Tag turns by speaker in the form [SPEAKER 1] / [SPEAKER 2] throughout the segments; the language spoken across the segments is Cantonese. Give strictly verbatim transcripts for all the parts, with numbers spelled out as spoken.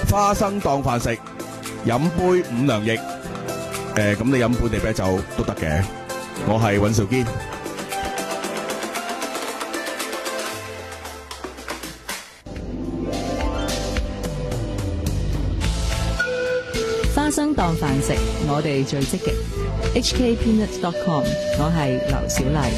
[SPEAKER 1] 花生當飯食，飲杯五糧液。誒，咁你飲本地啤酒都得嘅。我係尹兆堅。
[SPEAKER 2] 花生當飯食，我哋最積極。H K peanut dot com， 我係劉小麗。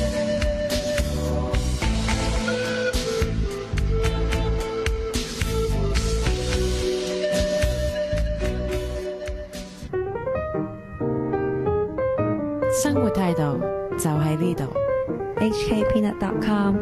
[SPEAKER 2] 生活態度就喺呢度。H K peanut dot com。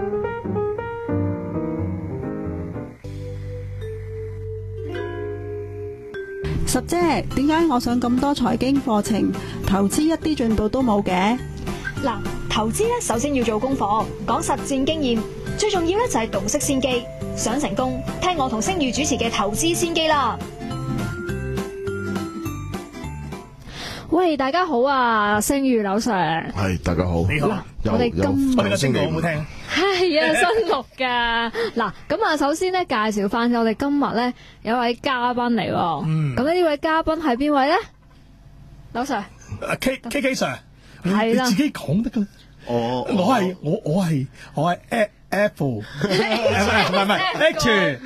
[SPEAKER 3] 十姐，點解我上咁多財經課程，投資一啲進步都冇嘅？
[SPEAKER 4] 嗱，投資咧首先要做功課，講實戰經驗，最重要咧就係洞悉先機。想成功，聽我同星宇主持嘅投資先機啦。喂，大家好啊，星宇劉 Sir。
[SPEAKER 1] 係，大家好。
[SPEAKER 5] 你好。
[SPEAKER 4] 我哋今
[SPEAKER 5] 我哋嘅聲好唔好聽？
[SPEAKER 4] 係啊，新錄噶。嗱，咁啊，首先咧介紹翻我哋今日咧有位嘉賓嚟。嗯。咁呢位嘉賓係邊位咧？劉 Sir。
[SPEAKER 5] K K K Sir。
[SPEAKER 4] 係啦。
[SPEAKER 5] 你自己講得噶啦。我我係我我係我係 Apple， 唔係唔係 H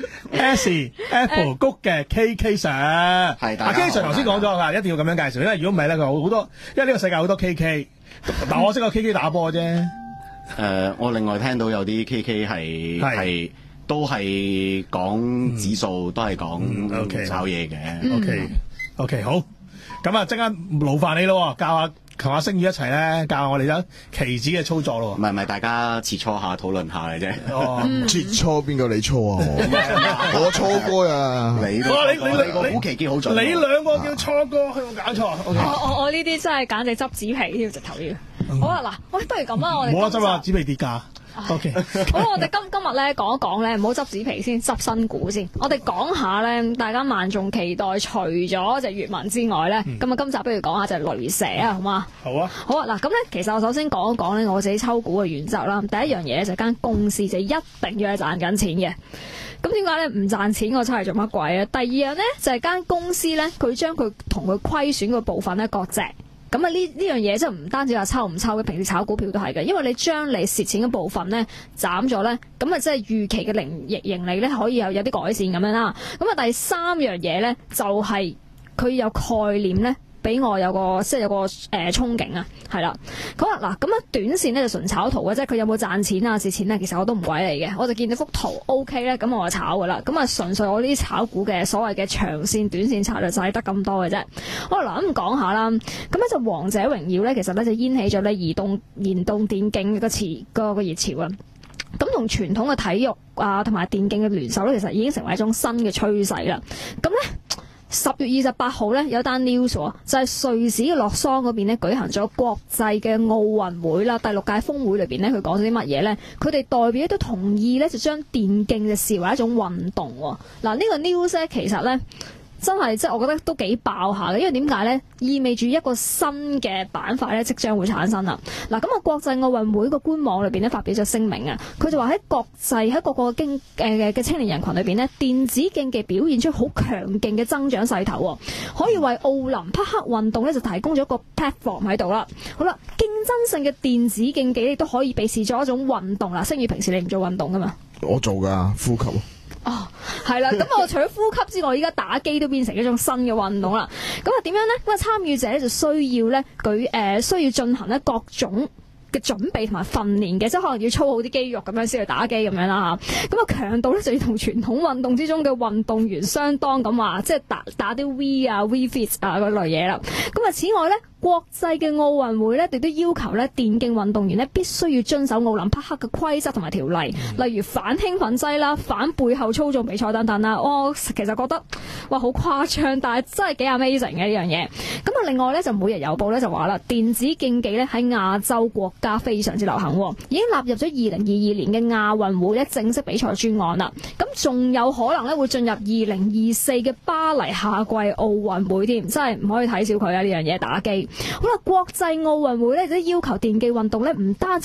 [SPEAKER 5] S Apple 谷嘅 K K Sir。係。阿 K Sir 頭先講咗㗎，一定要咁樣介紹，因為如果唔係咧，佢好多，因為呢個世界好多 K K， 但我識個 K K 打波啫。
[SPEAKER 6] 誒、呃，我另外聽到有啲 K K 係係都係講指數，嗯、都係講炒嘢嘅。
[SPEAKER 5] OK OK 好，咁啊，即刻勞煩你咯，教下同阿星宇一齊咧，教下我哋咧期指嘅操作咯。
[SPEAKER 6] 唔係唔係，大家切磋下討論下嘅啫。
[SPEAKER 1] 哦，切磋邊個你搓啊？我搓過啊！
[SPEAKER 6] 你你你個股期機好準。
[SPEAKER 5] 你兩個叫搓哥，有冇搞錯？
[SPEAKER 4] 我我我呢啲真係簡直執紙皮添，直頭要。好啊，嗱，喂，不如咁啊，我哋
[SPEAKER 5] 冇得執啊，紙皮跌價。O K，
[SPEAKER 4] 好啦，我哋今今日咧講一講咧，唔好執紙皮先，執新股先。我哋講下咧，大家萬眾期待，除咗隻粵文之外咧，咁啊、嗯，今集不如講下隻雷蛇啊，好嘛？
[SPEAKER 5] 好啊。
[SPEAKER 4] 好啊，嗱，咁咧，其實我首先講一講咧，我自己抽股嘅原則啦。第一樣嘢咧就係間公司就一定要係賺緊錢嘅。咁點解咧唔賺錢我出嚟做乜鬼啊？第二樣咧就係間公司咧，佢將佢同佢虧損嘅部分咧割席。咁啊，呢呢樣嘢即係唔單止話抽唔抽嘅，平時炒股票都係嘅，因為你將你蝕錢嘅部分咧斬咗咧，咁啊即係預期嘅盈盈盈利咧可以有有啲改善咁樣啦。咁啊第三樣嘢咧就係佢有概念咧，俾我有個即係有個誒、呃、憧憬啊，係啦。好啊，嗱咁啊短線咧就純炒圖嘅，即係佢有冇賺錢啊蝕錢咧，其實我都唔鬼嚟嘅，我就見到幅圖 O K 咧，咁我就炒噶啦。咁啊純粹我呢啲炒股嘅所謂嘅長線、短線策略就係得咁多嘅啫。好嗱，咁講下啦。咁咧就王者榮耀咧，其實咧就掀起咗咧移動移動電競個詞個個熱潮啊。咁同傳統嘅體育啊同埋電競嘅聯手咧，其實已經成為一種新嘅趨勢啦。咁咧。十月二十八號咧有單 news 就係瑞士嘅洛桑嗰邊咧舉行咗國際嘅奧運會啦，第六屆峰會裏邊咧佢講咗啲乜嘢咧？佢哋代表都同意咧就將電競就視為一種運動。嗱、這個、呢個 news 咧其實咧真係即係我覺得都幾爆下嘅，因為點解咧？意味住一個新嘅板塊咧即將會產生啦。嗱咁啊，國際奧運會個官網裏邊咧發表咗聲明啊，佢就話喺國際喺各個經誒嘅青年人群裏邊咧，電子競技表現出好強勁嘅增長勢頭，可以為奧林匹克運動咧就提供咗一個 platform 喺度啦。好啦，競爭性嘅電子競技亦都可以被視作一種運動啦。星宇平時你唔做運動噶嘛？
[SPEAKER 1] 我做噶，呼吸。
[SPEAKER 4] 哦，係啦，咁我除咗呼吸之外，依家打機都變成一種新嘅運動啦。咁啊，點樣咧？咁啊，參與者咧就需要咧舉誒，需要進行咧各種嘅準備同埋訓練嘅，即係可能要操好啲肌肉咁樣先去打機咁樣啦嚇。咁啊，強度咧就要同傳統運動之中嘅運動員相當咁話，即係打打啲 V 啊、V Fit 啊嗰類嘢啦。咁啊，此外咧，國際嘅奧運會咧，亦都要求咧電競運動員咧必須要遵守奧林匹克嘅規則同埋條例，例如反興奮劑啦、反背後操縱比賽等等啦。我其實覺得哇好誇張，但係真係幾 amazing 嘅呢樣嘢。咁啊，另外咧就每日郵報咧就話啦，電子競技咧喺亞洲國家非常之流行，已經納入咗二零二二年嘅亞運會咧正式比賽專案啦。咁仲有可能咧會進入二零二四嘅巴黎夏季奧運會添，真係唔可以睇小佢啊呢樣嘢打機。好啦，國際奧運會咧都要求電競運動咧唔單止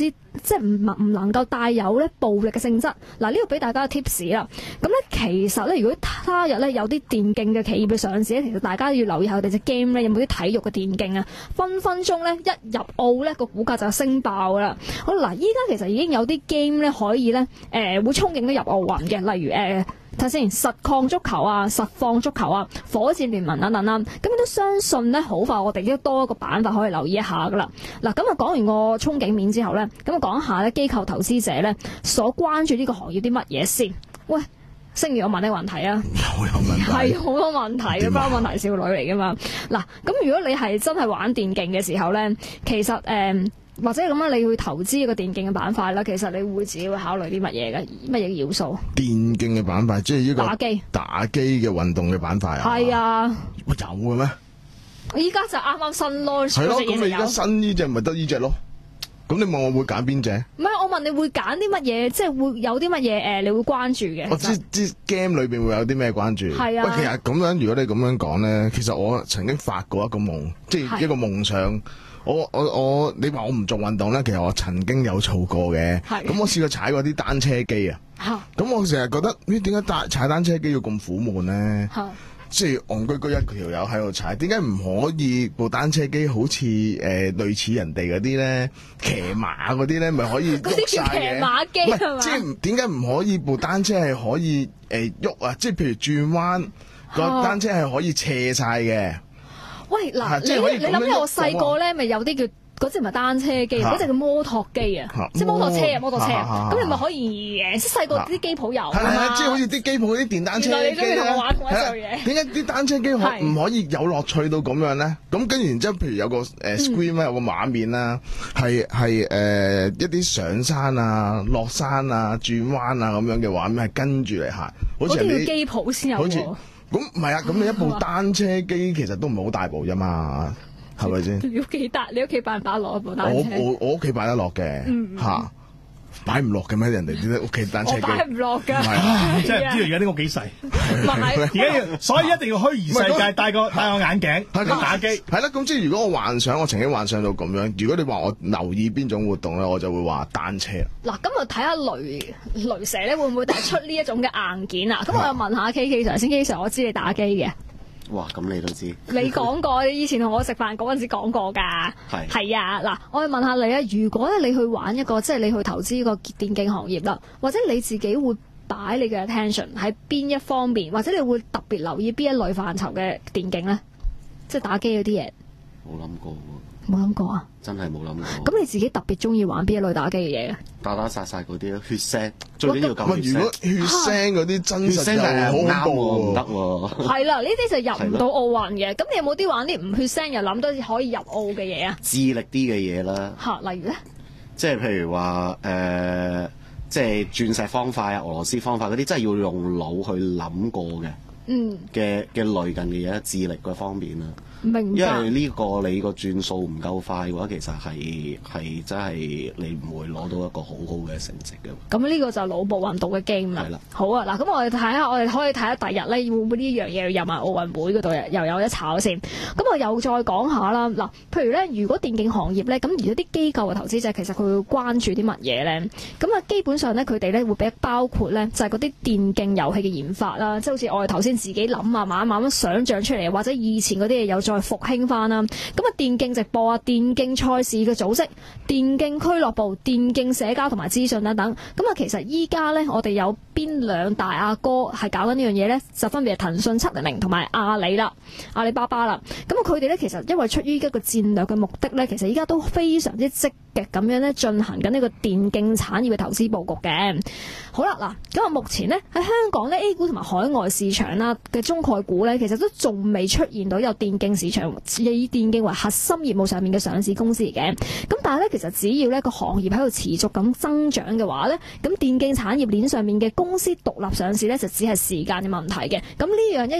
[SPEAKER 4] 即係唔唔能夠帶有咧暴力嘅性質。嗱，呢個俾大家嘅 tips 啦。咁咧其實咧，如果他日咧有啲電競嘅企業嘅上市咧，其實大家要留意下佢哋隻 game 咧有冇啲體育嘅電競啊，分分鐘咧一入澳咧個股價就升爆噶啦。好嗱，依家其實已經有啲 game 咧可以咧誒、呃、會憧憬到入奧運嘅，例如誒睇下先，實況足球啊、實況足球啊、火箭聯盟等等啦。咁都相信咧好快我哋都多一個板塊可以留意一下噶啦。嗱，咁啊講完個憧憬面之後咧，咁啊講下咧機構投資者咧所關注呢個行業啲乜嘢先。喂，星如我問你個問題啊，
[SPEAKER 1] 又有問題，
[SPEAKER 4] 係好多問題嘅，包問題少女嚟噶嘛。嗱，咁如果你係真係玩電競嘅時候咧，其實誒、呃、或者咁樣你去投資一個電競嘅板塊啦，其實你會自己會考慮啲乜嘢嘅，乜嘢要素？
[SPEAKER 7] 電競嘅板塊即係呢個
[SPEAKER 4] 打機
[SPEAKER 7] 打機嘅運動嘅板塊啊？
[SPEAKER 4] 係啊，
[SPEAKER 7] 有嘅咩？
[SPEAKER 4] 依家就啱啱新 launch
[SPEAKER 7] 係咯，
[SPEAKER 4] 嗰隻嘢就有
[SPEAKER 7] 咁你而家新呢隻咪得呢隻咯？咁你問我會揀邊隻？
[SPEAKER 4] 唔係，我問你會揀啲乜嘢？即係會有啲乜嘢誒？你會關注嘅？
[SPEAKER 7] 我知知 game 裏邊會有啲咩關注？
[SPEAKER 4] 係啊。
[SPEAKER 7] 喂，其實咁樣，如果你咁樣講咧，其實我曾經發過一個夢，即係一個夢想。我我我，你話我唔做運動咧，其實我曾經有做過嘅。係。咁我試過踩過啲單車機啊。嚇。咁我成日覺得，咦？點解踩踩單車機要咁苦悶咧？嚇。即係戇居居一條友喺度踩，點解唔可以部單車機好似誒、呃、類似人哋嗰啲咧騎馬嗰啲咧，咪可以喐晒嘅？騎馬機係嘛？即係點解唔可以部單車係可以誒喐啊？即係譬如轉彎個單車係可以斜晒嘅。喂，嗱，
[SPEAKER 4] 你你諗起我細個咧，咪有啲叫。嗰隻唔係單車機，嗰隻叫摩托機啊，即係摩托車啊，摩托車啊，咁你咪可以誒，即係細個啲機鋪有啊嘛，
[SPEAKER 7] 即係好似啲機鋪嗰啲電單車機咧。
[SPEAKER 4] 你中意同我玩嗰樣嘢？
[SPEAKER 7] 點解啲單車機可唔可以有樂趣到咁樣咧？咁跟住然之後，譬如有個誒 screen 咧，有個畫面啦，係係誒一啲上山啊、落山啊、轉彎啊咁樣嘅畫面，係跟住嚟行，好似
[SPEAKER 4] 啲機鋪先有。
[SPEAKER 7] 好似咁唔係啊？咁你一部單車機其實都唔係好大部啫嘛。係咪先？
[SPEAKER 4] 你屋企搭，你屋企擺唔擺落一部單車？
[SPEAKER 7] 我我我屋企擺得落嘅，吓擺唔落嘅咩？人哋啲屋企單車機
[SPEAKER 4] 擺唔落噶，
[SPEAKER 5] 即係唔知而家啲屋幾細。唔係，而家要，所以一定要虛擬世界，戴個戴個眼鏡，打機。
[SPEAKER 7] 係啦，咁即係如果我幻想，我曾經幻想到咁樣。如果你話我留意邊種活動咧，我就會話單車。
[SPEAKER 4] 嗱，咁啊睇下雷雷蛇咧會唔會突出呢一種嘅硬件啊？咁我又問下 K K Sir 先 ，K K Sir 我知你打機嘅。
[SPEAKER 6] 哇！咁你都知？
[SPEAKER 4] 你講過，你以前同我食飯嗰陣時講過㗎。係係啊，嗱，我去問下你啊，如果咧你去玩一個，即係你去投資一個電競行業啦，或者你自己會擺你嘅 attention 喺邊一方面，或者你會特別留意邊一類範疇嘅電競咧？即係打機嗰啲嘢。
[SPEAKER 6] 冇諗過喎。
[SPEAKER 4] 冇諗過啊！
[SPEAKER 6] 真係冇諗過。
[SPEAKER 4] 咁你自己特別中意玩邊一類打機嘅嘢啊？
[SPEAKER 6] 打打殺殺嗰啲咯，血腥最緊要夠血腥。
[SPEAKER 7] 如果血腥嗰啲真實又好恐怖，
[SPEAKER 6] 唔得喎。
[SPEAKER 4] 係啦，呢啲就入唔到奧運嘅。咁你有冇啲玩啲唔血腥又諗到可以入奧嘅嘢啊？
[SPEAKER 6] 智力啲嘅嘢啦。
[SPEAKER 4] 嚇，例如咧？
[SPEAKER 6] 即係譬如話誒、呃，即係鑽石方塊啊、俄羅斯方塊嗰啲，真係要用腦去諗過嘅。嗯。嘅嘅類近嘅嘢，智力嗰方面啦。
[SPEAKER 4] 明白。
[SPEAKER 6] 因為呢個你個轉數唔夠快嘅話，其實係係真係你唔會攞到一個好好嘅成績嘅。
[SPEAKER 4] 咁呢個就腦部運動嘅 game 啦。係啦。好啊，嗱，咁我哋睇下，我哋可以睇下第日咧會唔會呢樣嘢入埋奧運會嗰度又有一炒先。咁我又再講下啦。嗱，譬如咧，如果電競行業咧，咁如果啲機構嘅投資者其實佢會關注啲乜嘢咧？咁啊，基本上咧，佢哋咧會比包括咧，就係嗰啲電競遊戲嘅研發啦，即係好似我哋頭先自己諗啊，慢慢咁想像出嚟，或者以前嗰啲嘢有再復興翻啦。咁啊，電競直播啊，電競賽事嘅組織、電競俱樂部、電競社交同埋資訊等等。咁啊，其實依家咧，我哋有邊兩大阿哥係搞緊呢樣嘢咧？就分別係騰訊七零零同埋阿里啦、阿里巴巴啦。咁啊，佢哋咧其實因為出於一個戰略嘅目的咧，其實依家都非常之積極咁樣咧進行緊呢個電競產業嘅投資佈局嘅。好啦，嗱，咁啊，目前咧喺香港咧 A 股同埋海外市場啦嘅中概股咧，其實都仲未出現到有電競市場以電競為核心業務上面嘅上市公司嚟嘅。咁但係咧，其實只要呢個行業喺度持續咁增長嘅話咧，咁電競產業鏈上面嘅公司獨立上市咧，就只係時間嘅問題嘅。咁呢樣一由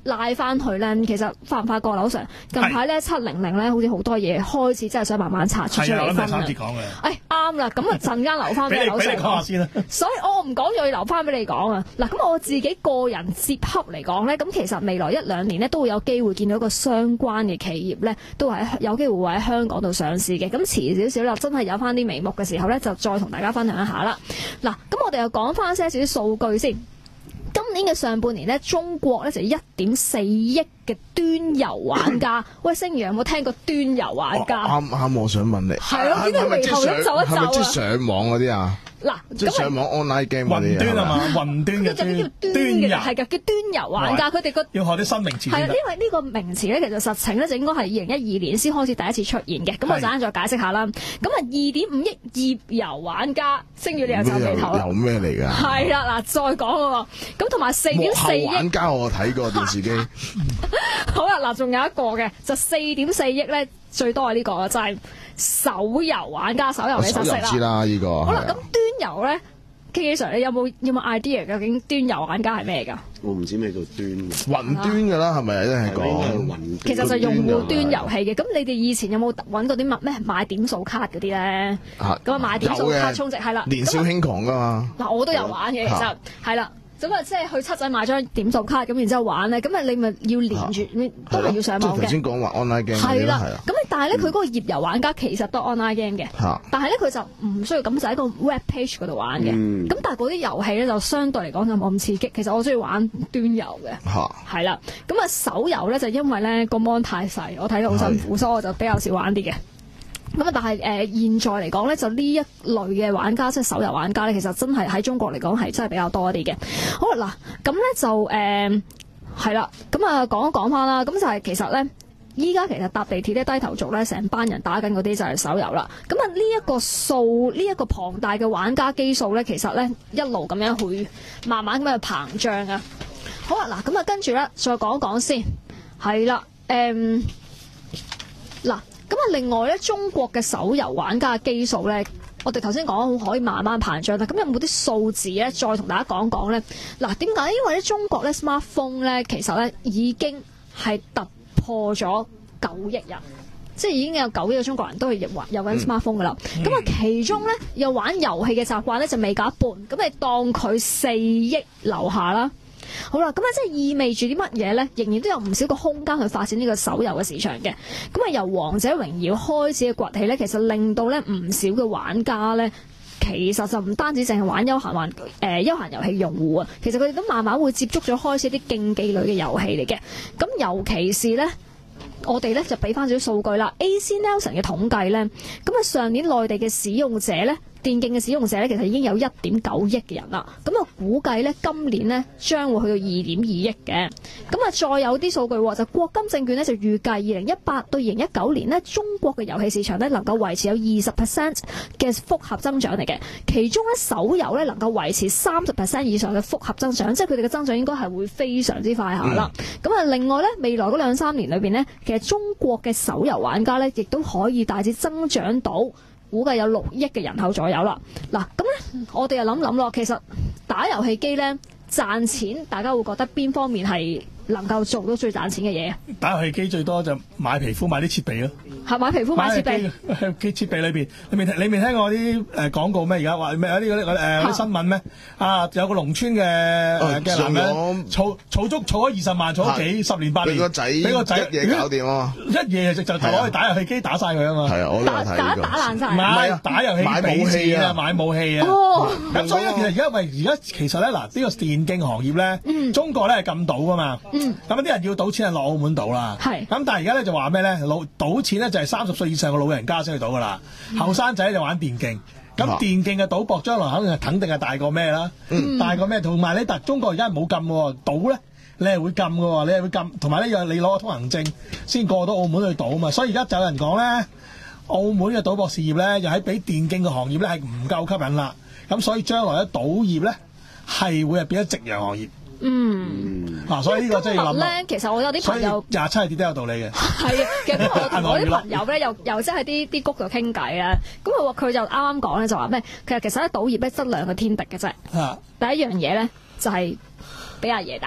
[SPEAKER 4] 拉翻去咧，其實發唔發覺樓上近排咧七零零咧，好似好多嘢開始真係想慢慢拆出出嚟分啦。
[SPEAKER 5] 係講嘅。
[SPEAKER 4] 誒啱啦，咁啊陣間留翻俾樓上。俾你講下先啦。所以我唔講又要留翻俾你講啊。嗱，咁我自己個人接洽嚟講咧，咁其實未來一兩年咧都會有機會見到一個相關嘅企業咧，都係有機會會喺香港度上市嘅。咁遲少少啦，真係有翻啲眉目嘅時候咧，就再同大家分享一下啦。嗱，咁我哋又講翻些少啲數據先。今年嘅上半年咧，中國咧就一點四億嘅端遊玩家。喂，星爺有冇聽過端遊玩家？
[SPEAKER 7] 啱啱，我想問你。
[SPEAKER 4] 係咯，呢個眉頭咁皺一皺啊！
[SPEAKER 7] 係咪即係上網嗰啲啊？嗱，即係上網 online game 嗰啲
[SPEAKER 5] 雲端啊嘛，雲端嘅
[SPEAKER 4] 端端遊係㗎，叫端遊玩家。佢哋個
[SPEAKER 5] 要學啲新名詞。
[SPEAKER 4] 係啊，因為呢個名詞咧，其實實情咧就應該係二零一二年先開始第一次出現嘅。咁我陣間再解釋下啦。咁啊，二點五億頁遊玩家，星宇你又皺眉頭啦。
[SPEAKER 7] 有咩嚟㗎？
[SPEAKER 4] 係啦，嗱，再講喎。咁同埋四點四億
[SPEAKER 7] 玩家，我睇過電視機。
[SPEAKER 4] 好啦，嗱，仲有一個嘅，就四點四億咧，最多係呢個就係手遊玩家，手遊你就識啦。
[SPEAKER 7] 知啦，呢個。
[SPEAKER 4] 好啦，咁端遊咧 ，K K Sir，你有冇有冇 idea 究竟端遊玩家係咩㗎？
[SPEAKER 6] 我唔知咩叫端。
[SPEAKER 7] 雲端㗎啦，係咪真係講？
[SPEAKER 4] 其實就用戶端遊戲嘅。咁你哋以前有冇揾過啲乜咩買點數卡嗰啲咧？咁啊買點數卡充值係啦。
[SPEAKER 7] 年少輕狂㗎嘛。
[SPEAKER 4] 嗱，我都有玩嘅，其實係啦。咁啊，即係去七仔買張點數卡，咁然之後玩咧，咁啊你咪要連住，都係要上網嘅。
[SPEAKER 7] 頭先講話 online game
[SPEAKER 4] 係啦，咁但係咧佢嗰個頁遊玩家其實都 online game 嘅，但係咧佢就唔需要咁就喺個 web page 嗰度玩嘅。咁但係嗰啲遊戲咧就相對嚟講就冇咁刺激。其實我中意玩端遊嘅，係啦。咁啊手遊咧就因為咧個 mon 太細，我睇到好辛苦，所以我就比較少玩啲嘅。咁啊，但係誒、呃、現在嚟講咧，就呢一類嘅玩家，即係手遊玩家咧，其實真係喺中國嚟講係真係比較多一啲嘅。好啦，嗱，咁咧就誒係啦，咁啊講一講翻啦，咁就係其實咧，依家其實搭地鐵咧低頭族咧，成班人打緊嗰啲就係手遊啦。咁啊呢一個數，呢、這、一個龐大嘅玩家基數咧，其實咧一路咁樣會慢慢咁樣膨脹啊。好啦，嗱，咁啊跟住咧再講一講先，係啦，誒嗱。咁啊，另外咧，中國嘅手遊玩家嘅基數咧，我哋頭先講可以慢慢膨脹啦。咁有冇啲數字咧，再同大家講講咧？嗱，點解？因為咧，中國咧 smartphone 咧，其實咧已經係突破咗九億人，即係已經有九億嘅中國人都係有有緊 smartphone 噶啦。咁啊、嗯，其中咧又玩遊戲嘅習慣咧就未夠一半，咁你當佢四億樓下啦。好啦，咁啊，即係意味住啲乜嘢咧？仍然都有唔少個空間去發展呢個手遊嘅市場嘅。咁啊，由王者榮耀開始嘅崛起咧，其實令到咧唔少嘅玩家咧，其實就唔單止淨係玩休閒玩誒休閒遊戲用戶啊，其實佢哋都慢慢會接觸咗開始啲競技類嘅遊戲嚟嘅。咁尤其是咧，我哋咧就俾翻少少數據啦。A C Nielsen 嘅統計咧，咁啊上年內地嘅使用者咧，電競嘅使用者咧，其實已經有一點九億嘅人啦。咁啊，估計咧今年咧將會去到二點二億嘅。咁啊，再有啲數據就國金證券咧就預計二零一八到二零一九年咧，中國嘅遊戲市場咧能夠維持有二十 percent 嘅複合增長嚟嘅。其中咧手遊咧能夠維持三十 percent 以上嘅複合增長，即係佢哋嘅增長應該係會非常之快下啦。咁啊、嗯，另外咧未來嗰兩三年裏邊咧，其實中國嘅手遊玩家咧亦都可以大致增長到。估計有六億嘅人口左右啦。嗱，咁咧我哋又諗諗咯，其實打遊戲機咧賺錢，大家會覺得邊方面係能夠做到最賺錢嘅嘢？
[SPEAKER 5] 打遊戲機最多就買皮膚買啲設備咯。係買皮膚買設備。機設備裏邊，你未聽你未聽過啲誒廣告咩？而家話咩？有啲嗰啲誒啲新聞咩？啊，有個農村嘅嘅男人儲儲足儲咗二十萬，儲咗幾十年八年，俾個仔俾個仔一嘢搞掂啊！一夜就就攞去打遊戲機打晒佢啊嘛！係啊，我都有睇過。打打爛晒。唔係打遊戲機買武器啊！買武器啊！咁所以其實而家咪而家其實咧嗱，呢個電競行業咧，中國咧係禁賭噶嘛。咁啲人要賭錢係落澳門賭啦。係。咁但係而家咧就話咩咧？老賭錢咧就係三十歲以上嘅老人家先去賭噶啦。後生仔就玩電競。咁電競嘅賭博將來肯定係肯定係大過咩啦？嗯、大過咩？同埋你特中國而家係冇禁喎，賭咧你係會禁嘅喎，你係會禁。同埋呢樣你攞個通行證先過到澳門去賭啊嘛。所以而家就有人講咧，澳門嘅賭博事業咧又喺比電競嘅行業咧係唔夠吸引啦。咁所以將來咧賭業咧係會係變咗夕陽行業。嗯，嗱、啊，所以呢個真係要諗咧。
[SPEAKER 4] 其實我有啲朋友
[SPEAKER 5] 廿七係跌都有道理嘅。係啊，其實我同我啲朋友咧，又又即係啲啲谷度傾偈啊。咁佢話佢就啱啱講咧，就話咩？其實其實咧賭業咧質量嘅天敵嘅啫。啊、第一樣嘢咧就係、是、俾阿爺打。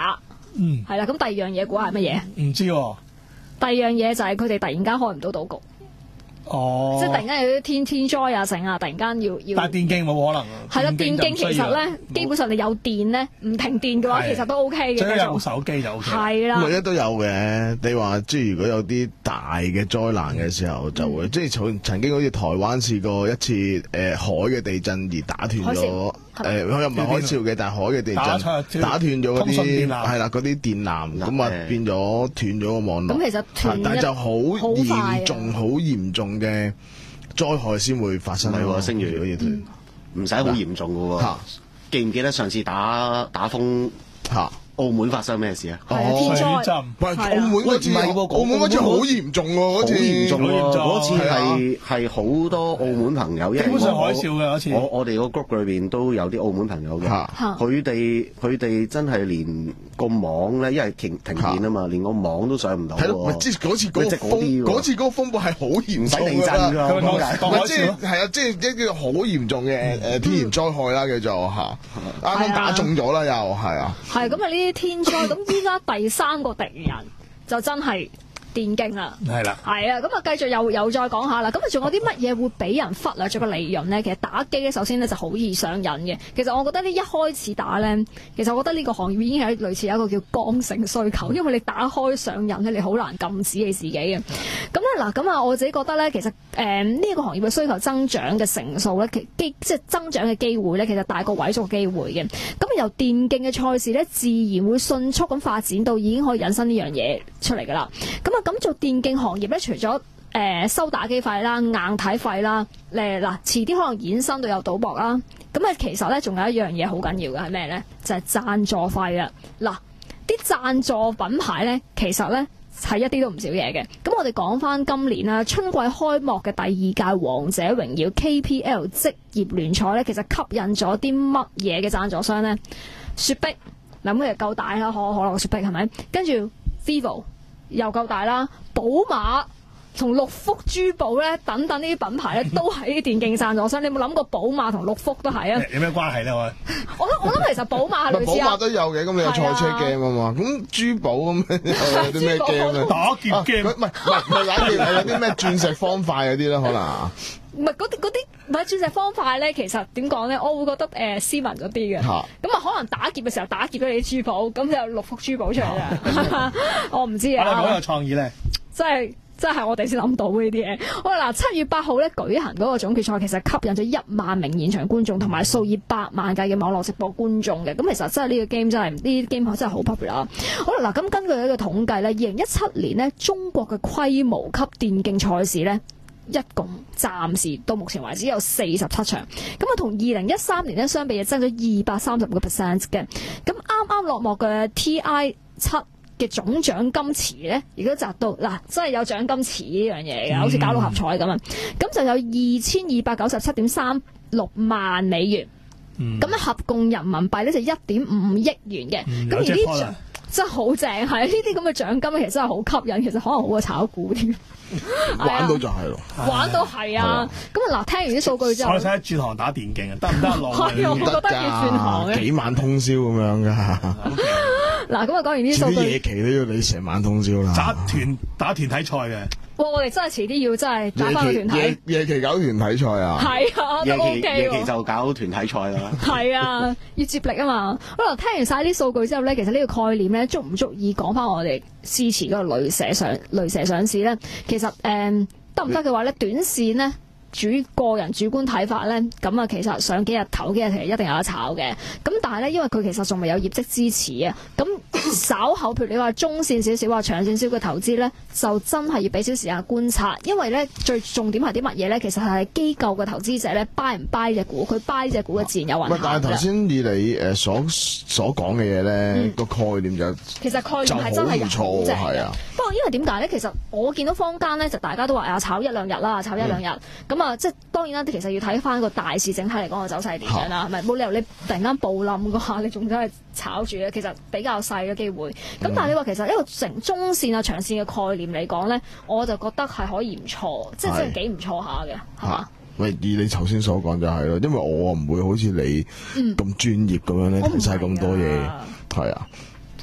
[SPEAKER 5] 嗯，
[SPEAKER 4] 係啦。咁第二樣嘢估係乜嘢？
[SPEAKER 5] 唔知喎。
[SPEAKER 4] 第二樣嘢就係佢哋突然間開唔到賭局。
[SPEAKER 5] 哦，
[SPEAKER 4] 即係突然間有啲天天災啊，成啊，突然間要要。
[SPEAKER 5] 但係電競冇可能啊。
[SPEAKER 4] 係啦，電競其實咧，基本上你有電咧，唔停電嘅話，其實都 O K 嘅。
[SPEAKER 5] 最緊有部手機就 O K。
[SPEAKER 4] 係啦，
[SPEAKER 7] 每一都有嘅。你話即係如果有啲大嘅災難嘅時候，就會、嗯、即係曾曾經好似台灣試過一次誒、呃、海嘅地震而打斷咗。誒，佢又唔係海嘯嘅，但係海嘅地震打斷咗嗰啲係啦，嗰啲電纜，咁啊變咗斷咗個網絡。
[SPEAKER 4] 咁其實斷，
[SPEAKER 7] 但係就好嚴重、好嚴重嘅災害先會發生。
[SPEAKER 6] 係喎，星如嗰啲唔使好嚴重嘅喎。記唔記得上次打打風嚇？澳門發生咩事啊？
[SPEAKER 4] 係啊，天災。
[SPEAKER 7] 喂，澳門嗰次，澳門嗰次好嚴重喎，嗰次。
[SPEAKER 6] 好嚴重喎，嗰次係係好多澳門朋友，
[SPEAKER 5] 基本上海嘯嘅嗰次。
[SPEAKER 6] 我我哋個 group 裏邊都有啲澳門朋友嘅，佢哋佢哋真係連個網咧，因為停停電啊嘛，連個網都上唔到。
[SPEAKER 7] 係咯，咪即係嗰次嗰個風，嗰次嗰個風暴係好嚴重
[SPEAKER 6] 地震㗎，
[SPEAKER 7] 咪即係係啊，即係一個好嚴重嘅誒天然災害啦，叫做嚇。啱啱打中咗啦，又係啊。
[SPEAKER 4] 係咁啊！呢啲天災，咁依家第三個敵人就真係電競啦，
[SPEAKER 5] 係啦，
[SPEAKER 4] 係啊，咁啊繼續又又再講下啦，咁啊仲有啲乜嘢會俾人忽略咗個利潤咧？其實打機咧，首先咧就好易上癮嘅。其實我覺得呢一開始打咧，其實我覺得呢個行業已經係類似有一個叫剛性需求，因為你打開上癮咧，你好難禁止你自己嘅。咁咧嗱，咁啊我自己覺得咧，其實誒呢一個行業嘅需求增長嘅成數咧，其機即係增長嘅機會咧，其實大過萎縮嘅機會嘅。咁由電競嘅賽事咧，自然會迅速咁發展到已經可以引申呢樣嘢出嚟㗎啦。咁啊咁做電競行業咧，除咗誒、呃、收打機費啦、硬體費啦，誒嗱遲啲可能衍生到有賭博啦。咁啊，其實咧仲有一樣嘢好緊要嘅係咩咧？就係、是、贊助費啊！嗱，啲贊助品牌咧，其實咧係一啲都唔少嘢嘅。咁我哋講翻今年啦，春季開幕嘅第二屆王者榮耀 K P L 職業聯賽咧，其實吸引咗啲乜嘢嘅贊助商咧？雪碧，嗱咁佢就夠大啦，可口可樂嘅雪碧係咪？跟住 Vivo 又夠大啦，寶馬同六福珠寶咧，等等呢啲品牌咧，都係啲電競贊助商。你有冇諗過寶馬同六福都係啊？
[SPEAKER 5] 有咩關係咧？我
[SPEAKER 4] 我我諗其實寶馬係類似啊。
[SPEAKER 7] 寶馬都有嘅，咁你有賽車 game 啊嘛，咁珠寶咁有啲咩 game 咧？
[SPEAKER 5] 打劫 game
[SPEAKER 7] 唔係唔係唔係打劫，係有啲咩鑽石方塊嗰啲咧，可能。
[SPEAKER 4] 唔係嗰啲嗰啲唔係鑽石方塊咧，其實點講咧？我會覺得誒、呃、斯文嗰啲嘅，咁啊可能打劫嘅時候打劫咗你啲珠寶，咁就有六福珠寶出嚟啦。我唔知啊。
[SPEAKER 5] 我哋好有創意咧，
[SPEAKER 4] 真係真係我哋先諗到呢啲嘢。好啦，嗱七月八號咧舉行嗰個總決賽，其實吸引咗一萬名現場觀眾同埋數以百萬計嘅網絡直播觀眾嘅。咁其實真係呢個 game 真係呢啲 game 真係好 popular。好啦，嗱咁根據一個統計咧，二零一七年呢，中國嘅規模級電競賽事咧，一共暫時到目前為止有四十七場，咁啊同二零一三年咧相比，增咗二百三十個 percent 嘅。咁啱啱落幕嘅 T I 七嘅總獎金池咧，亦都達到嗱，真係有獎金池呢樣嘢嘅，好似搞六合彩咁啊！咁、嗯、就有二千二百九十七點三六萬美元，咁咧、嗯、合共人民幣咧就一點五億元嘅。咁、嗯、而呢獎真係好正，係呢啲咁嘅獎金其實真係好吸引，其實可能好過炒股添。
[SPEAKER 7] 玩到就係咯，
[SPEAKER 4] 玩到係啊！咁啊嗱，聽完啲數據之後，
[SPEAKER 5] 我睇轉行打電競啊，得唔得啊？
[SPEAKER 4] 係，我覺得要轉行嘅，
[SPEAKER 7] 幾晚通宵咁樣噶。
[SPEAKER 4] 嗱，咁啊講完啲數據，
[SPEAKER 7] 夜期都要你成晚通宵啦。
[SPEAKER 5] 打團打團體賽嘅。
[SPEAKER 4] 哇！我哋真係遲啲要真係打翻個團體。
[SPEAKER 7] 夜夜期搞團體賽啊！
[SPEAKER 4] 係啊，都 OK 喎。
[SPEAKER 6] 夜期就搞團體賽啦。
[SPEAKER 4] 係啊，要接力啊嘛。好啦，聽完晒啲數據之後咧，其實呢個概念咧，足唔足以講翻我哋支持嗰個雷蛇上雷蛇上市咧？其實誒得唔得嘅話咧，短線咧。主個人主觀睇法咧，咁啊其實上幾日頭幾日其實一定有得炒嘅。咁但係咧，因為佢其實仲未有業績支持啊。咁稍後譬如你話中線少少或長線少嘅投資咧，就真係要俾少時間觀察。因為咧最重點係啲乜嘢咧？其實係機構嘅投資者咧 buy 唔 buy 隻股，佢 buy 隻股嘅自然有運行。
[SPEAKER 7] 但係頭先以你誒所所講嘅嘢咧，個、嗯、概念就
[SPEAKER 4] 其實概念係真係唔錯嘅。係啊。不過因為點解咧？其實我見到坊間咧就大家都話啊炒一兩日啦，炒一兩日咁。嗯啊，即係當然啦，其實要睇翻個大市整體嚟講個走勢點樣啦，係咪冇理由你突然間暴冧嘅話，你仲真係炒住咧？其實比較細嘅機會。咁、嗯、但係你話其實一個成中線啊、長線嘅概念嚟講咧，我就覺得係可以唔錯，即係真係幾唔錯下嘅，係嘛？
[SPEAKER 7] 喂，以你頭先所講就係咯，因為我唔會好似你咁專業咁樣咧睇晒咁多嘢，係啊。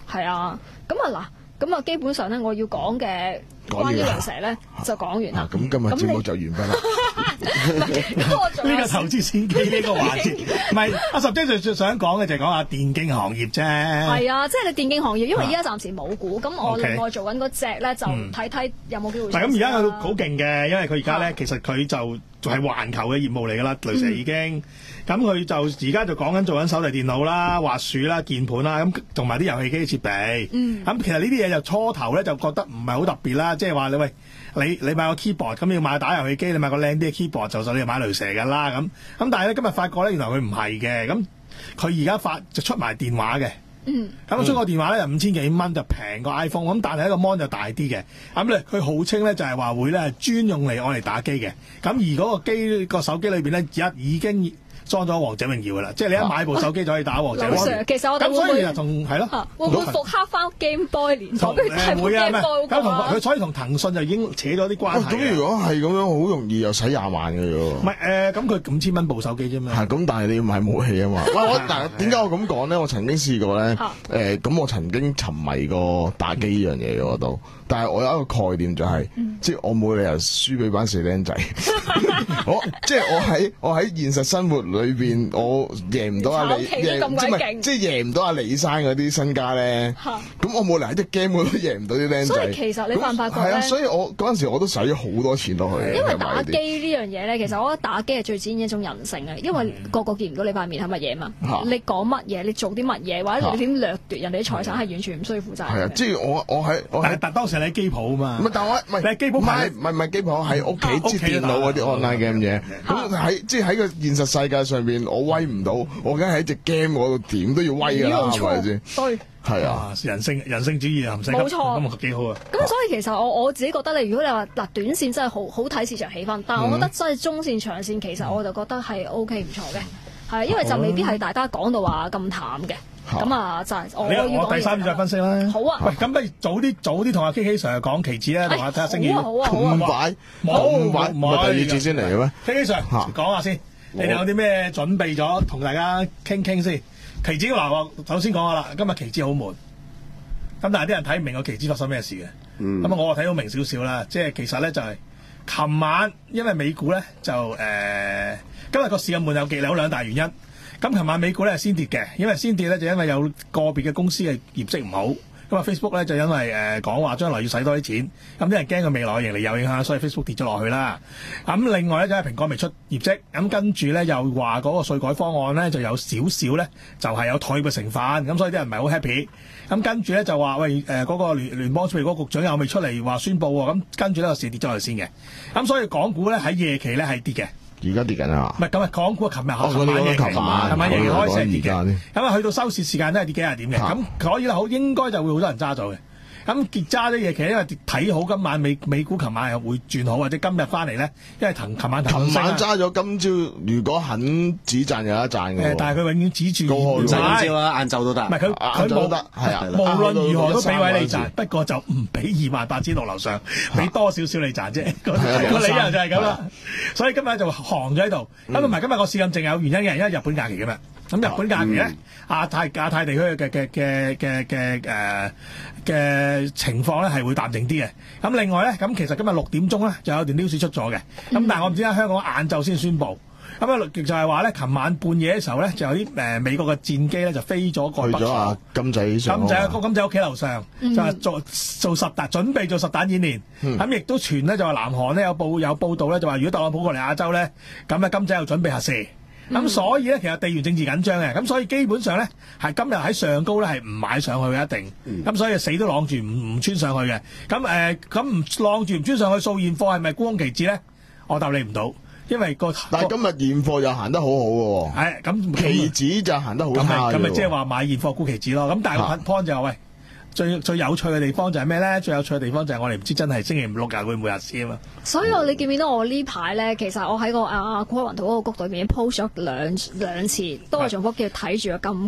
[SPEAKER 4] 係啊，咁啊嗱，咁啊基本上咧，我要講嘅關於雷蛇咧就講完啦。
[SPEAKER 7] 咁今日節目就完畢啦。
[SPEAKER 4] 呢
[SPEAKER 5] 個投資先機呢個環節，唔係阿十姐最想講嘅就係講下電競行業啫。
[SPEAKER 4] 係啊，即係你電競行業，因為依家暫時冇股，咁我另外做緊嗰隻咧就睇睇有冇機會。
[SPEAKER 5] 唔係咁而家佢好勁嘅，因為佢而家咧其實佢就就係環球嘅業務嚟㗎啦，雷蛇已經。咁佢就而家就講緊做緊手提電腦啦、滑鼠啦、鍵盤啦，咁同埋啲遊戲機設備。嗯。咁其實呢啲嘢就初頭咧就覺得唔係好特別啦，即係話你喂你你買個 keyboard 咁要買打遊戲機，你買個靚啲嘅 keyboard 就就你買雷蛇㗎啦咁。咁但係咧今日發覺咧原來佢唔係嘅，咁佢而家發就出埋電話嘅。嗯。咁出個電話咧就五千幾蚊就平過 iPhone， 咁但係一個 mon 就大啲嘅。咁咧佢號稱咧就係話會咧係專用嚟愛嚟打機嘅。咁而嗰個機個手機裏邊咧而家已經裝咗王者榮耀噶啦，即係你一買部手機就可以打王者榮耀。
[SPEAKER 4] 其實我哋
[SPEAKER 5] 咁所以就同係咯，
[SPEAKER 4] 會唔會復刻翻 Game Boy 年代？
[SPEAKER 5] 誒會啊，咁同佢所以同騰訊就已經扯咗啲關係。
[SPEAKER 7] 咁如果係咁樣，好容易又使廿萬嘅喎。
[SPEAKER 5] 唔係誒，咁佢五千蚊部手機啫嘛。
[SPEAKER 7] 係咁，但係你要買武器啊嘛。我但係點解我咁講咧？我曾經試過咧，誒咁我曾經沉迷過打機呢樣嘢嗰度，但係我有一個概念就係，即係我冇理由輸俾班死僆仔。我即係我喺我喺現實生活裏邊，我贏唔到阿李，贏即係即係贏唔到阿李生嗰啲身家咧。咁我冇理由喺隻 game 我都贏唔到啲僆仔。
[SPEAKER 4] 所以其實你發唔發覺咧？
[SPEAKER 7] 係啊，所以我嗰陣時我都使咗好多錢落去。
[SPEAKER 4] 因為打機呢樣嘢咧，其實我覺得打機係最展現一種人性嘅，因為個個見唔到你塊面係乜嘢嘛。你講乜嘢，你做啲乜嘢，或者你點掠奪人哋啲財產，係完全唔需要負責。
[SPEAKER 7] 係啊，即係我我喺我
[SPEAKER 5] 係但當時你喺機鋪啊嘛。
[SPEAKER 7] 唔係，但我唔係
[SPEAKER 5] 你喺機鋪買，
[SPEAKER 7] 唔係唔係機鋪喺屋企接電腦嗰啲 online game 嘢。咁喺即係喺個現實世界上邊，我威唔到，我梗係喺隻 game 嗰度點都要威㗎啦，係咪先？
[SPEAKER 4] 對，
[SPEAKER 5] 係啊，人性人性主義啊，唔使
[SPEAKER 4] 冇錯，
[SPEAKER 5] 咁幾好啊！
[SPEAKER 4] 咁所以其實我我自己覺得你如果你話嗱短線真係好好睇市場氣氛，但係我覺得真係中線長線其實我就覺得係 O K 唔錯嘅，係因為就未必係大家講到話咁淡嘅。咁啊，就係我要
[SPEAKER 5] 我第三再分析啦。
[SPEAKER 4] 好啊。
[SPEAKER 5] 喂，咁不如早啲早啲同阿 K K Sir 講期指咧，同阿睇下星期。
[SPEAKER 4] 好啊好啊好啊。
[SPEAKER 7] 咁快？
[SPEAKER 5] 冇
[SPEAKER 7] 冇唔係第二節先嚟嘅咩
[SPEAKER 5] ？K K Sir 講下先，你哋有啲咩準備咗同大家傾傾先？期指嗱，我首先講下啦，今日期指好悶。咁但係啲人睇唔明個期指發生咩事嘅。咁啊，我睇到明少少啦，即係其實咧就係琴晚因為美股咧就誒今日個市咁悶有幾有兩大原因。咁琴晚美股咧係先跌嘅，因為先跌咧就因為有個別嘅公司嘅業績唔好，咁啊 Facebook 咧就因為誒講話將來要使多啲錢，咁啲人驚佢未來嘅盈利有影響，所以 Facebook 跌咗落去啦。咁另外咧就係蘋果未出業績，咁跟住咧又話嗰個稅改方案咧就有少少咧就係有退嘅成分，咁所以啲人唔係好 happy。咁跟住咧就話喂誒嗰個聯聯邦儲備局局長又未出嚟話宣佈喎，咁跟住呢個市跌咗落去先嘅，咁所以港股咧喺夜期咧係跌嘅。
[SPEAKER 7] 而家跌緊啊！
[SPEAKER 5] 唔係咁啊，港股琴日
[SPEAKER 7] 哦，
[SPEAKER 5] 琴晚夜期，琴晚夜期開始係跌嘅，咁啊去到收市時間都係跌幾廿點嘅，咁所以咧好應該就會好多人揸咗嘅。咁結揸啲嘢其實因為睇好今晚美美股，琴晚係會轉好，或者今日翻嚟咧，因為騰琴晚騰
[SPEAKER 7] 琴晚揸咗，今朝如果肯止賺有得賺嘅。
[SPEAKER 5] 誒，但係佢永遠指住
[SPEAKER 6] 唔使今朝啦，晏晝都得。
[SPEAKER 5] 唔係佢佢冇
[SPEAKER 7] 得，係啊，
[SPEAKER 5] 無論如何都俾位你賺，不過就唔俾二萬八千六樓上，俾多少少你賺啫。個理由就係咁啦。所以今日就行咗喺度。咁同埋今日個市咁淨有原因嘅，因為日本假期嘅嘛。咁日本假期咧，亞太亞太地區嘅嘅嘅嘅嘅誒嘅情況咧係會淡靜啲嘅。咁另外咧，咁其實今日六點鐘咧就有段 news 出咗嘅。咁但係我唔知點解香港晏晝先宣佈。咁啊就係話咧，琴晚半夜嘅時候咧，就有啲誒美國嘅戰機咧就飛咗過北韓。
[SPEAKER 7] 金仔上。
[SPEAKER 5] 金仔個金仔屋企樓上，就係做做實彈，準備做實彈演練。咁亦都傳咧就話南韓咧有報有報道咧就話，如果特朗普過嚟亞洲咧，咁啊金仔又準備核射。咁、嗯、所以咧，其實地緣政治緊張嘅，咁所以基本上咧，係今日喺上高咧係唔買上去嘅一定，咁、嗯、所以死都晾住唔唔穿上去嘅。咁誒，咁唔晾住唔穿上去掃現貨係咪沽空期指咧？我答你唔到，因為個
[SPEAKER 7] 但係今日現貨又行得好好嘅喎。係咁，期指就行得好差嘅。
[SPEAKER 5] 咁咪即係話買現貨沽期指咯。咁但係個 point 就係、喂。最最有趣嘅地方就係咩咧？最有趣嘅地方就係我哋唔知真係星期五六日會唔會日市啊嘛。
[SPEAKER 4] 所以我你見唔見到我呢排咧？其實我喺個啊股海雲圖嗰個谷裏面 post 咗兩兩次，都係重複叫睇住個金價。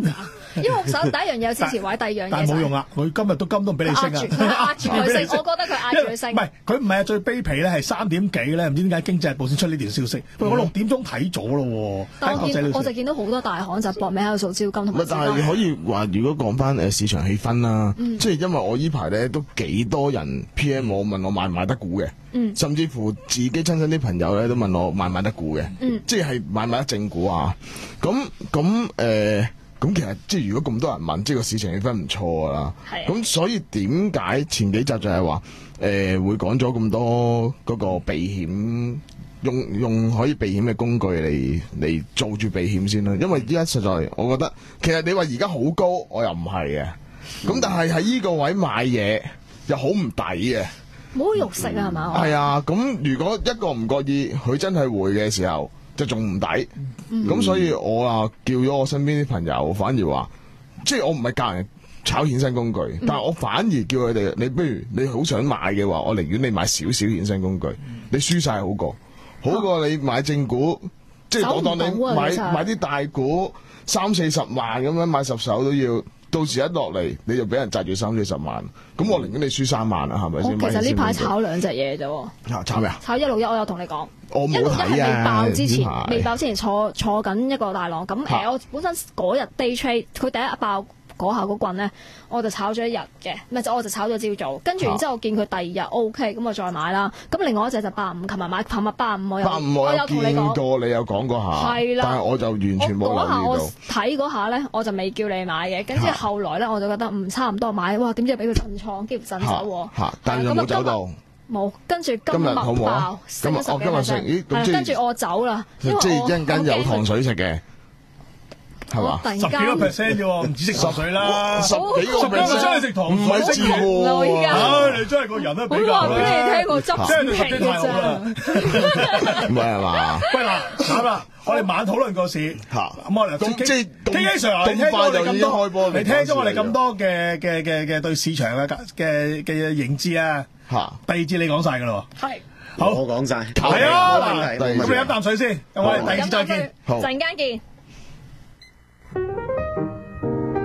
[SPEAKER 4] 因為我首第一樣嘢有支持位，第二樣嘢
[SPEAKER 5] 但係冇用啊！佢今日都金都唔俾你升啊！
[SPEAKER 4] 壓住佢升，我覺得佢壓住佢升。
[SPEAKER 5] 唔係佢唔係啊，最卑鄙咧係三點幾咧，唔知點解經濟日報先出呢條消息。喂，我六點鐘睇咗咯喎。
[SPEAKER 4] 但我見我就見到好多大行就搏命喺度掃招金同埋。
[SPEAKER 7] 但係可以話，如果講翻誒市場氣氛啦，即係因為我依排咧都幾多人 P M 我問我買唔買得股嘅，甚至乎自己親身啲朋友咧都問我買唔買得股嘅，即係買唔買得正股啊？咁咁誒。咁其實即係如果咁多人問，即係個市場氣氛唔錯㗎啦。咁所以點解前幾集就係話誒會講咗咁多嗰個避險，用用可以避險嘅工具嚟嚟做住避險先啦。因為依家實在我覺得，其實你話而家好高，我又唔係嘅。咁、嗯、但係喺呢個位買嘢又好唔抵嘅。
[SPEAKER 4] 冇肉食啊，係嘛？
[SPEAKER 7] 係啊，咁如果一個唔覺意，佢真係回嘅時候。就仲唔抵，咁、嗯、所以我啊叫咗我身邊啲朋友，反而話，即係我唔係教人炒衍生工具，嗯、但係我反而叫佢哋，你不如你好想買嘅話，我寧願你買少少衍生工具，嗯、你輸晒好過，好過你買正股，啊、即係我當你買買啲大股三四十萬咁樣買十手都要。到時一落嚟你就俾人揸住三四十萬，咁我寧願你輸三萬啦，係咪先？
[SPEAKER 4] 其實呢排炒兩隻嘢啫。
[SPEAKER 7] 嚇炒咩啊？
[SPEAKER 4] 炒一六一，我有同你講。
[SPEAKER 7] 我冇睇啊！
[SPEAKER 4] 一六一係未爆之前，未爆之前坐坐緊一個大浪。咁誒、呃，我本身嗰日 day trade，佢第一爆嗰下嗰棍咧，我就炒咗一日嘅，唔係就我就炒咗朝早。跟住然之後我見佢第二日 OK，咁我再買啦。咁另外一隻就八五，琴日買，琴日八五我有，我有同你講過，
[SPEAKER 7] 你有講過下，
[SPEAKER 4] 係啦，
[SPEAKER 7] 但係我就完全冇留意到。
[SPEAKER 4] 我睇嗰下咧，我就未叫你買嘅。跟住後來咧，我就覺得唔差唔多買，哇！點知俾佢震倉，幾乎震走喎。
[SPEAKER 7] 嚇！但係有冇走到？
[SPEAKER 4] 冇，跟住今日爆升咗十幾 percent，係跟住我走啦。
[SPEAKER 7] 即係一陣間有糖水食嘅。係嘛？
[SPEAKER 5] 十幾個 percent 啫喎，唔止食糖水啦，十幾個 percent 你食糖水，
[SPEAKER 7] 唔係食喎。
[SPEAKER 5] 唉，你真係個人都比較。
[SPEAKER 4] 我話俾你聽，我執
[SPEAKER 5] 真係十幾太好啦。
[SPEAKER 7] 唔係係嘛？
[SPEAKER 5] 喂嗱，咁啦，我哋晚討論個市嚇。咁我哋
[SPEAKER 7] 咁即係
[SPEAKER 5] K K Sir，你聽咗我哋咁多
[SPEAKER 7] 開波，
[SPEAKER 5] 你聽咗我哋咁多嘅嘅嘅嘅對市場嘅嘅嘅認知啊嚇。第二節你講曬㗎啦喎。係。好，
[SPEAKER 6] 我講曬。
[SPEAKER 5] 係啊，嗱，咁你飲啖水先，我哋第二節再見。
[SPEAKER 4] 陣間見。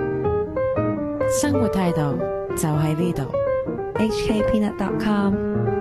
[SPEAKER 2] 生活態度就喺呢度 ，H K Peanut dot com。